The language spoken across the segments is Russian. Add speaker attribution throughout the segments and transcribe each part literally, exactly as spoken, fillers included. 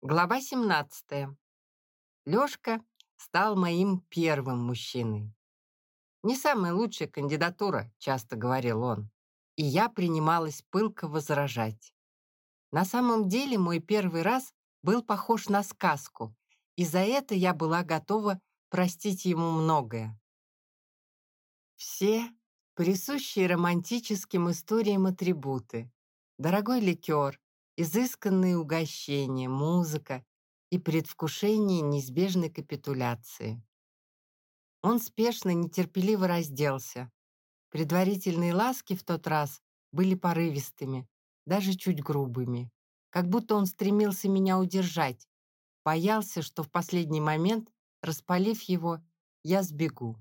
Speaker 1: Глава семнадцатая. Лёшка стал моим первым мужчиной. «Не самая лучшая кандидатура», — часто говорил он. И я принималась пылко возражать. На самом деле мой первый раз был похож на сказку, и за это я была готова простить ему многое. Все присущие романтическим историям атрибуты. Дорогой ликер, изысканные угощения, музыка и предвкушение неизбежной капитуляции. Он спешно, нетерпеливо разделся. Предварительные ласки в тот раз были порывистыми, даже чуть грубыми. Как будто он стремился меня удержать, боялся, что в последний момент, распалив его, я сбегу.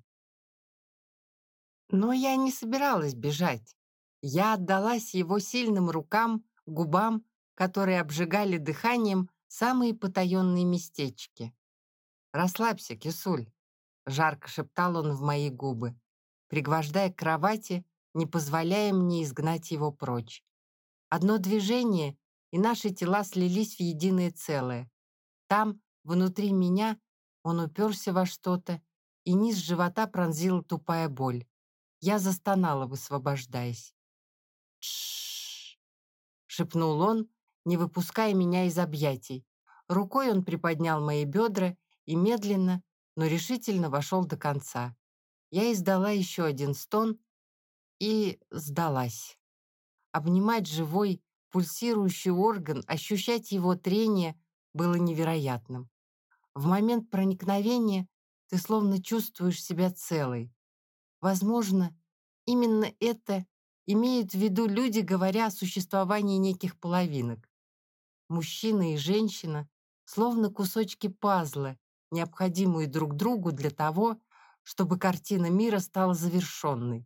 Speaker 1: Но я не собиралась бежать. Я отдалась его сильным рукам, губам, которые обжигали дыханием самые потаенные местечки. «Расслабься, кисуль», — жарко шептал он в мои губы, пригвождая к кровати, не позволяя мне изгнать его прочь. Одно движение, и наши тела слились в единое целое. Там, внутри меня, он уперся во что-то, и низ живота пронзила тупая боль. Я застонала, высвобождаясь. «Тш-ш-ш!» — шепнул он, не выпуская меня из объятий. Рукой он приподнял мои бедра и медленно, но решительно вошел до конца. Я издала еще один стон и сдалась. Обнимать живой, пульсирующий орган, ощущать его трение было невероятным. В момент проникновения ты словно чувствуешь себя целой. Возможно, именно это имеют в виду люди, говоря о существовании неких половинок. Мужчина и женщина словно кусочки пазла, необходимые друг другу для того, чтобы картина мира стала завершенной.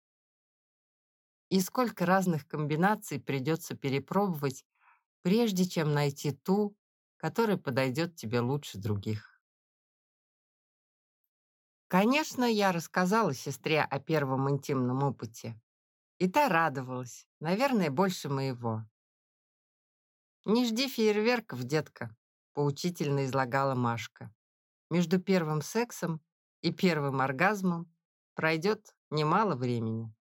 Speaker 1: И сколько разных комбинаций придется перепробовать, прежде чем найти ту, которая подойдет тебе лучше других. Конечно, я рассказала сестре о первом интимном опыте. И та радовалась, наверное, больше моего. «Не жди фейерверков, детка», — поучительно излагала Машка. «Между первым сексом и первым оргазмом пройдет немало времени».